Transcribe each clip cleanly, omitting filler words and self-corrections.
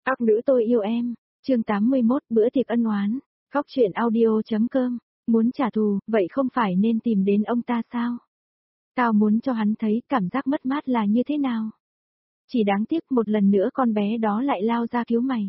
Các nữ tôi yêu em. Chương 81 bữa tiệc ân oán. Góc truyện audio.com. Muốn trả thù, vậy không phải nên tìm đến ông ta sao? Tao muốn cho hắn thấy cảm giác mất mát là như thế nào. Chỉ đáng tiếc một lần nữa con bé đó lại lao ra cứu mày.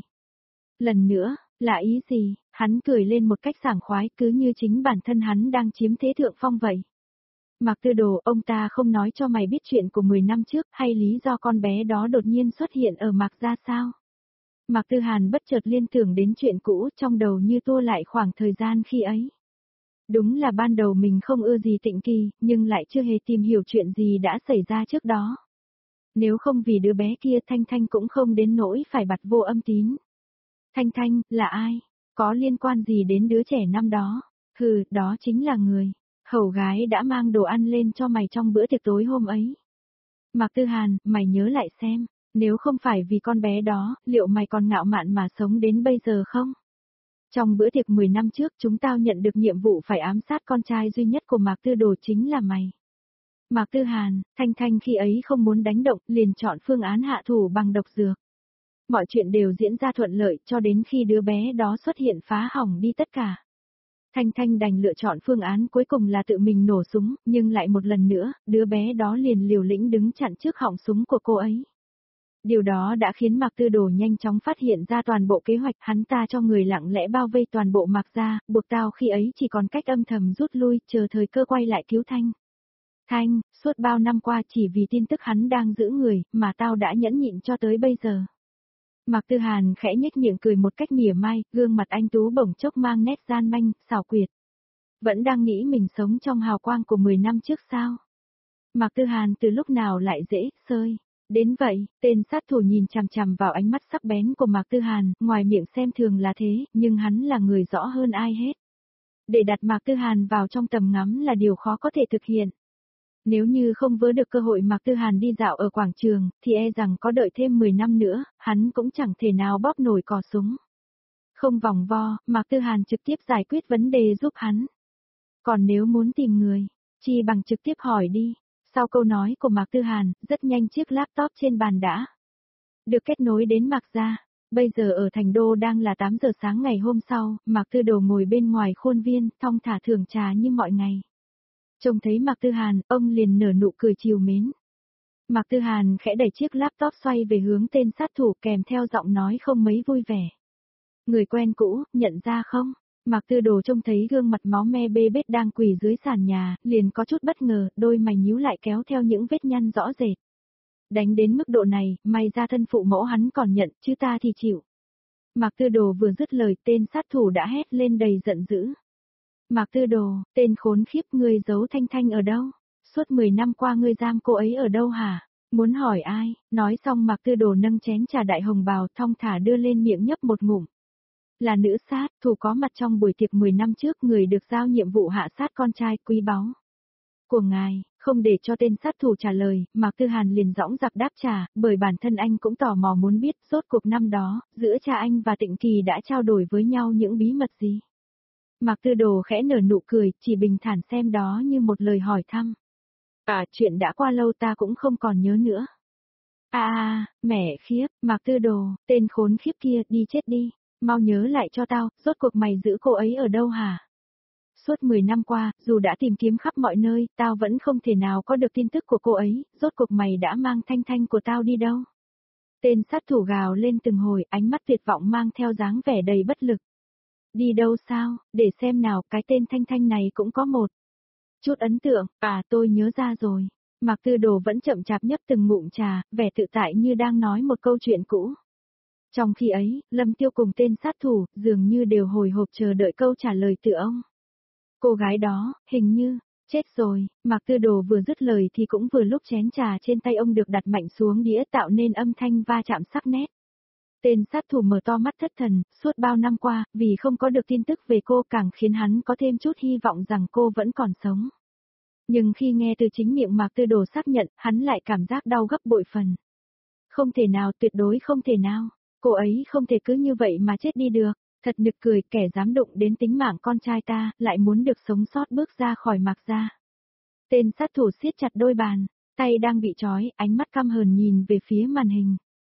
Lần nữa, là ý gì? Hắn cười lên một cách sảng khoái cứ như chính bản thân hắn đang chiếm thế thượng phong vậy. Mạc Tư Đồ, ông ta không nói cho mày biết chuyện của 10 năm trước hay lý do con bé đó đột nhiên xuất hiện ở Mạc gia sao? Mạc Tư Hàn bất chợt liên tưởng đến chuyện cũ trong đầu như tua lại khoảng thời gian khi ấy. Đúng là ban đầu mình không ưa gì Tịnh Kỳ, nhưng lại chưa hề tìm hiểu chuyện gì đã xảy ra trước đó. Nếu không vì đứa bé kia Thanh Thanh cũng không đến nỗi phải bặt vô âm tín. Thanh Thanh, là ai? Có liên quan gì đến đứa trẻ năm đó? Hừ, đó chính là người. Hầu gái đã mang đồ ăn lên cho mày trong bữa tiệc tối hôm ấy. Mạc Tư Hàn, mày nhớ lại xem, nếu không phải vì con bé đó, liệu mày còn ngạo mạn mà sống đến bây giờ không? Trong bữa tiệc 10 năm trước chúng tao nhận được nhiệm vụ phải ám sát con trai duy nhất của Mạc Tư Đồ chính là mày. Mạc Tư Hàn, Thanh Thanh khi ấy không muốn đánh động, liền chọn phương án hạ thủ bằng độc dược. Mọi chuyện đều diễn ra thuận lợi cho đến khi đứa bé đó xuất hiện phá hỏng đi tất cả. Thanh Thanh đành lựa chọn phương án cuối cùng là tự mình nổ súng, nhưng lại một lần nữa, đứa bé đó liền liều lĩnh đứng chặn trước họng súng của cô ấy. Điều đó đã khiến Mạc Tư Đồ nhanh chóng phát hiện ra toàn bộ kế hoạch, hắn ta cho người lặng lẽ bao vây toàn bộ Mạc gia, buộc tao khi ấy chỉ còn cách âm thầm rút lui, chờ thời cơ quay lại cứu Thanh. Thanh, suốt bao năm qua chỉ vì tin tức hắn đang giữ người, mà tao đã nhẫn nhịn cho tới bây giờ. Mạc Tư Hàn khẽ nhếch miệng cười một cách mỉa mai, gương mặt anh tú bỗng chốc mang nét gian manh, xảo quyệt. Vẫn đang nghĩ mình sống trong hào quang của 10 năm trước sao? Mạc Tư Hàn từ lúc nào lại dễ sơi? Đến vậy, tên sát thủ nhìn chằm chằm vào ánh mắt sắc bén của Mạc Tư Hàn, ngoài miệng xem thường là thế, nhưng hắn là người rõ hơn ai hết. Để đặt Mạc Tư Hàn vào trong tầm ngắm là điều khó có thể thực hiện. Nếu như không vớ được cơ hội Mạc Tư Hàn đi dạo ở quảng trường, thì e rằng có đợi thêm 10 năm nữa, hắn cũng chẳng thể nào bóp nổi cò súng. Không vòng vo, Mạc Tư Hàn trực tiếp giải quyết vấn đề giúp hắn. Còn nếu muốn tìm người, chi bằng trực tiếp hỏi đi. Sau câu nói của Mạc Tư Hàn, rất nhanh chiếc laptop trên bàn đã được kết nối đến Mạc gia. Bây giờ ở Thành Đô đang là 8 giờ sáng ngày hôm sau, Mạc Tư Đồ ngồi bên ngoài khuôn viên, thong thả thưởng trà như mọi ngày. Trông thấy Mạc Tư Hàn, ông liền nở nụ cười trìu mến. Mạc Tư Hàn khẽ đẩy chiếc laptop xoay về hướng tên sát thủ kèm theo giọng nói không mấy vui vẻ. Người quen cũ, nhận ra không? Mạc Tư Đồ trông thấy gương mặt máu me bê bết đang quỳ dưới sàn nhà, liền có chút bất ngờ, đôi mày nhíu lại kéo theo những vết nhăn rõ rệt. Đánh đến mức độ này, may ra thân phụ mẫu hắn còn nhận, chứ ta thì chịu. Mạc Tư Đồ vừa dứt lời, tên sát thủ đã hét lên đầy giận dữ. Mạc Tư Đồ, tên khốn khiếp, ngươi giấu Thanh Thanh ở đâu? Suốt 10 năm qua ngươi giam cô ấy ở đâu hả? Muốn hỏi ai? Nói xong Mạc Tư Đồ nâng chén trà đại hồng bào thong thả đưa lên miệng nhấp một ngụm. Là nữ sát thủ có mặt trong buổi tiệc 10 năm trước, người được giao nhiệm vụ hạ sát con trai quý báu của ngài. Không để cho tên sát thủ trả lời, Mạc Tư Hàn liền dõng dạc đáp trả, bởi bản thân anh cũng tò mò muốn biết rốt cuộc năm đó, giữa cha anh và Tịnh Kỳ đã trao đổi với nhau những bí mật gì. Mạc Tư Đồ khẽ nở nụ cười, chỉ bình thản xem đó như một lời hỏi thăm. Chuyện đã qua lâu ta cũng không còn nhớ nữa. Mẹ khiếp, Mạc Tư Đồ, tên khốn khiếp kia, đi chết đi. Mau nhớ lại cho tao, rốt cuộc mày giữ cô ấy ở đâu hả? Suốt 10 năm qua, dù đã tìm kiếm khắp mọi nơi, tao vẫn không thể nào có được tin tức của cô ấy, rốt cuộc mày đã mang Thanh Thanh của tao đi đâu? Tên sát thủ gào lên từng hồi, ánh mắt tuyệt vọng mang theo dáng vẻ đầy bất lực. Đi đâu sao, để xem nào, cái tên Thanh Thanh này cũng có một chút ấn tượng, tôi nhớ ra rồi. Mạc Tư Đồ vẫn chậm chạp nhấp từng ngụm trà, vẻ tự tại như đang nói một câu chuyện cũ. Trong khi ấy, Lâm Tiêu cùng tên sát thủ, dường như đều hồi hộp chờ đợi câu trả lời từ ông. Cô gái đó, hình như, chết rồi. Mạc Tư Đồ vừa dứt lời thì cũng vừa lúc chén trà trên tay ông được đặt mạnh xuống đĩa tạo nên âm thanh va chạm sắc nét. Tên sát thủ mở to mắt thất thần, suốt bao năm qua, vì không có được tin tức về cô càng khiến hắn có thêm chút hy vọng rằng cô vẫn còn sống. Nhưng khi nghe từ chính miệng Mạc Tư Đồ xác nhận, hắn lại cảm giác đau gấp bội phần. Không thể nào, tuyệt đối không thể nào. Cô ấy không thể cứ như vậy mà chết đi được. Thật nực cười, kẻ dám đụng đến tính mạng con trai ta, lại muốn được sống sót bước ra khỏi Mạc gia. Tên sát thủ siết chặt đôi bàn, tay đang bị trói, ánh mắt căm hờn nhìn về phía màn hình.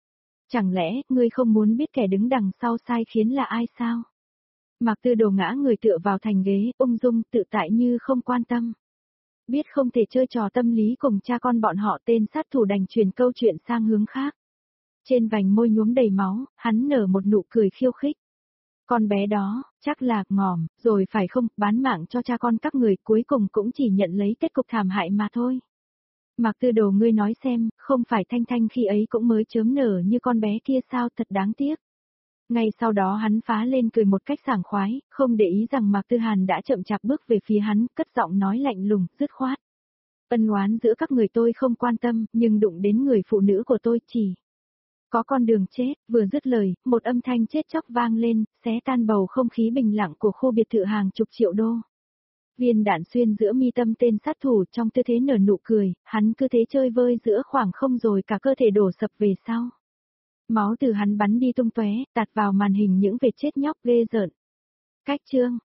Chẳng lẽ, ngươi không muốn biết kẻ đứng đằng sau sai khiến là ai sao? Mạc Tư Đồ ngã người tựa vào thành ghế, ung dung, tự tại như không quan tâm. Biết không thể chơi trò tâm lý cùng cha con bọn họ, tên sát thủ đành chuyển câu chuyện sang hướng khác. Trên vành môi nhuốm đầy máu, hắn nở một nụ cười khiêu khích. Con bé đó, chắc là ngỏm, rồi phải không, bán mạng cho cha con các người, cuối cùng cũng chỉ nhận lấy kết cục thảm hại mà thôi. Mạc Tư Đồ, ngươi nói xem, không phải Thanh Thanh khi ấy cũng mới chớm nở như con bé kia sao, thật đáng tiếc. Ngay sau đó hắn phá lên cười một cách sảng khoái, không để ý rằng Mạc Tư Hàn đã chậm chạp bước về phía hắn, cất giọng nói lạnh lùng, dứt khoát. Ân oán giữa các người tôi không quan tâm, nhưng đụng đến người phụ nữ của tôi chỉ có con đường chết. Vừa dứt lời, một âm thanh chết chóc vang lên, xé tan bầu không khí bình lặng của khu biệt thự hàng chục triệu đô. Viên đạn xuyên giữa mi tâm tên sát thủ, trong tư thế nở nụ cười, hắn cứ thế chơi vơi giữa khoảng không rồi cả cơ thể đổ sập về sau. Máu từ hắn bắn đi tung tóe, tạt vào màn hình những vệt chết nhóc ghê rợn. Cách chương